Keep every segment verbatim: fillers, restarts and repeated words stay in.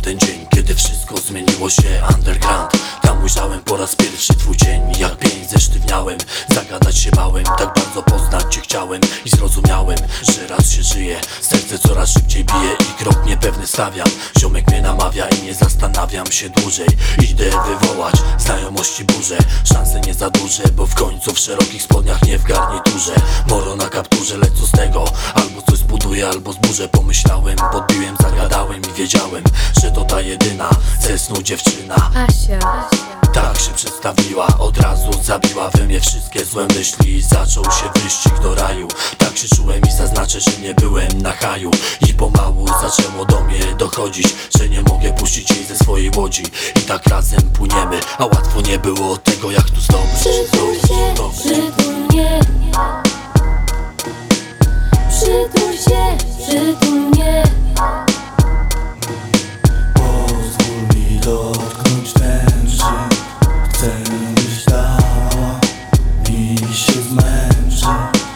ten dzień, kiedy wszystko zmieniło się. Underground, tam ujrzałem po raz pierwszy twój cień. Jak pień zesztywniałem, zagadać się bałem. Tak bardzo poznać cię chciałem i zrozumiałem, że raz się żyje, serce coraz szybciej bije i krok niepewny stawiam. Ziomek mnie namawia i nie zastanawiam się dłużej. Idę wywołać znajomości burzę. Szanse nie za duże, bo w końcu w szerokich spodniach, nie w garniturze. Moro na kapturze, lecz co z tego? Albo coś zbuduję, albo zburzę. Pomyślałem, podbiłem, zagadałem i wiedziałem, że to ta jedyna ze snu dziewczyna. Asia, Tak się przedstawiła, od razu zabiła we mnie wszystkie złe myśli i zaczął się wyścig do raju. Tak się czułem i zaznaczę, że nie byłem na haju. I pomału zaczęło do mnie dochodzić, że nie mogę puścić jej ze swojej łodzi. I tak razem płyniemy, a łatwo nie było tego, jak tu zdobyć. przytul się, przytul mnie. Przytul się, przytul mnie. Pozwól mi dotknąć tęczy. Chcę, byś dała mi się zmęczy.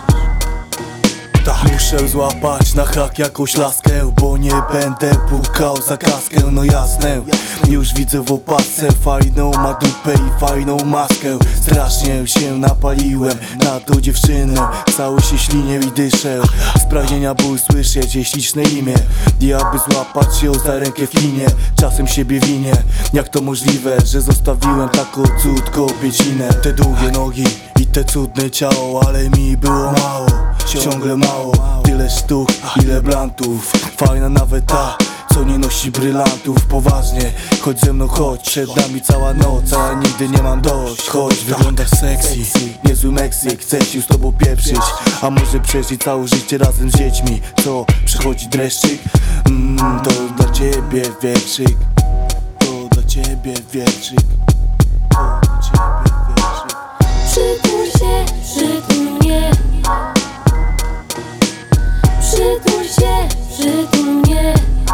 Tak, muszę złapać na hak jakąś laskę, bo nie będę pukał za kaskę, no jasne. Już widzę w opasce, fajną ma dupę i fajną maskę. Strasznie się napaliłem na tą dziewczynę, cały się ślinię i dyszę. Z pragnienia ból słyszeć jej śliczne imię i aby złapać ją za rękę w kinie. Czasem siebie winię, jak to możliwe, że zostawiłem taką cud kobiecinę. Te długie nogi i te cudne ciało, ale mi było mało, ciągle mało. Tyle sztuk, ile blantów. Fajna nawet ta, co nie nosi brylantów. Poważnie, chodź ze mną, chodź. Przed nami cała noc, a ja nigdy nie mam dość. Chodź, wyglądasz sexy, niezły Meksyk. Chcę się z tobą pieprzyć, a może przeżyć całe życie razem z dziećmi. Co, przychodzi dreszczyk? Mmm, to dla ciebie wietrzyk. To dla ciebie wietrzyk. To dla ciebie wietrzyk. Przytul się, przytul mnie. Przytul się, przytul mnie.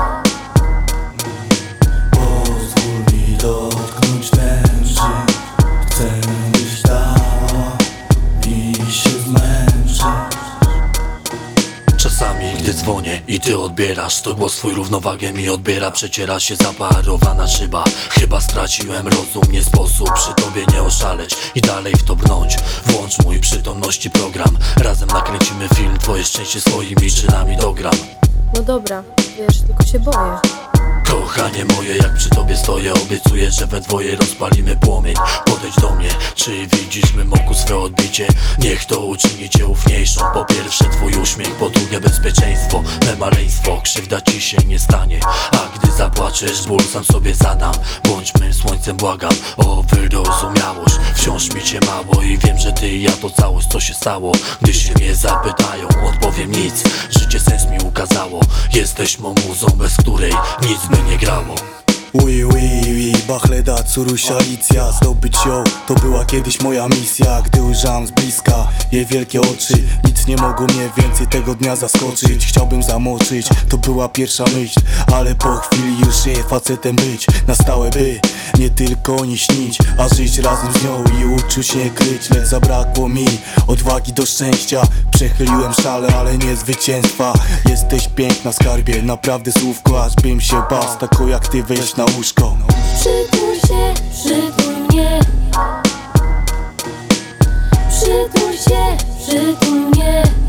Pozwól mi dotknąć tęczy. Chcę, byś dała mi się zmęczy. Czasami, gdy dzwonię i ty odbierasz, to głos twój równowagę mi odbiera. Przeciera się zaparowana szyba. Chyba straciłem rozum, nie sposób przy tobie nie oszaleć i dalej w to brnąć. Włącz mój przytomności program. Razem nakręcimy film, twoje szczęście swoimi czynami dogram. No dobra, wiesz, tylko się boję. Kochanie moje, jak przy tobie stoję, obiecuję, że we dwoje rozpalimy płomień. Podejdź do mnie, czy widzisz w mym oku swe odbicie? Niech to uczyni cię ufniejszą. Po pierwsze twój uśmiech, po drugie bezpieczeństwo, me maleństwo. Krzywda ci się nie stanie, a gdy zapłaczesz, ból sam sobie zadam. Bądź mym słońcem, błagam o wyrozumiałość. Wciąż mi cię mało i wiem, że ty i ja to całość. Co się stało? Gdy się mnie zapytają, odpowiem nic. Życie sens mi ukazało. Jesteś mą muzą, bez której nic by nie grało. Ui, ui, ui, Bachleda, Curusia, Alicja. Zdobyć ją, to była kiedyś moja misja. Gdy ujrzałem z bliska jej wielkie oczy, nic nie mogło mnie więcej tego dnia zaskoczyć. Chciałbym zamoczyć, to była pierwsza myśl, ale po chwili już jej facetem być. Na stałe by nie tylko o niej śnić, a żyć razem z nią i uczuć nie kryć. Lecz zabrakło mi odwagi do szczęścia. Przechyliłem szale, ale nie zwycięstwa. Jesteś piękna, skarbie, naprawdę słówko, aż bym się bał z taką jak ty wejść na łóżko. Przytul się, przytul mnie. Przytul się, przytul mnie.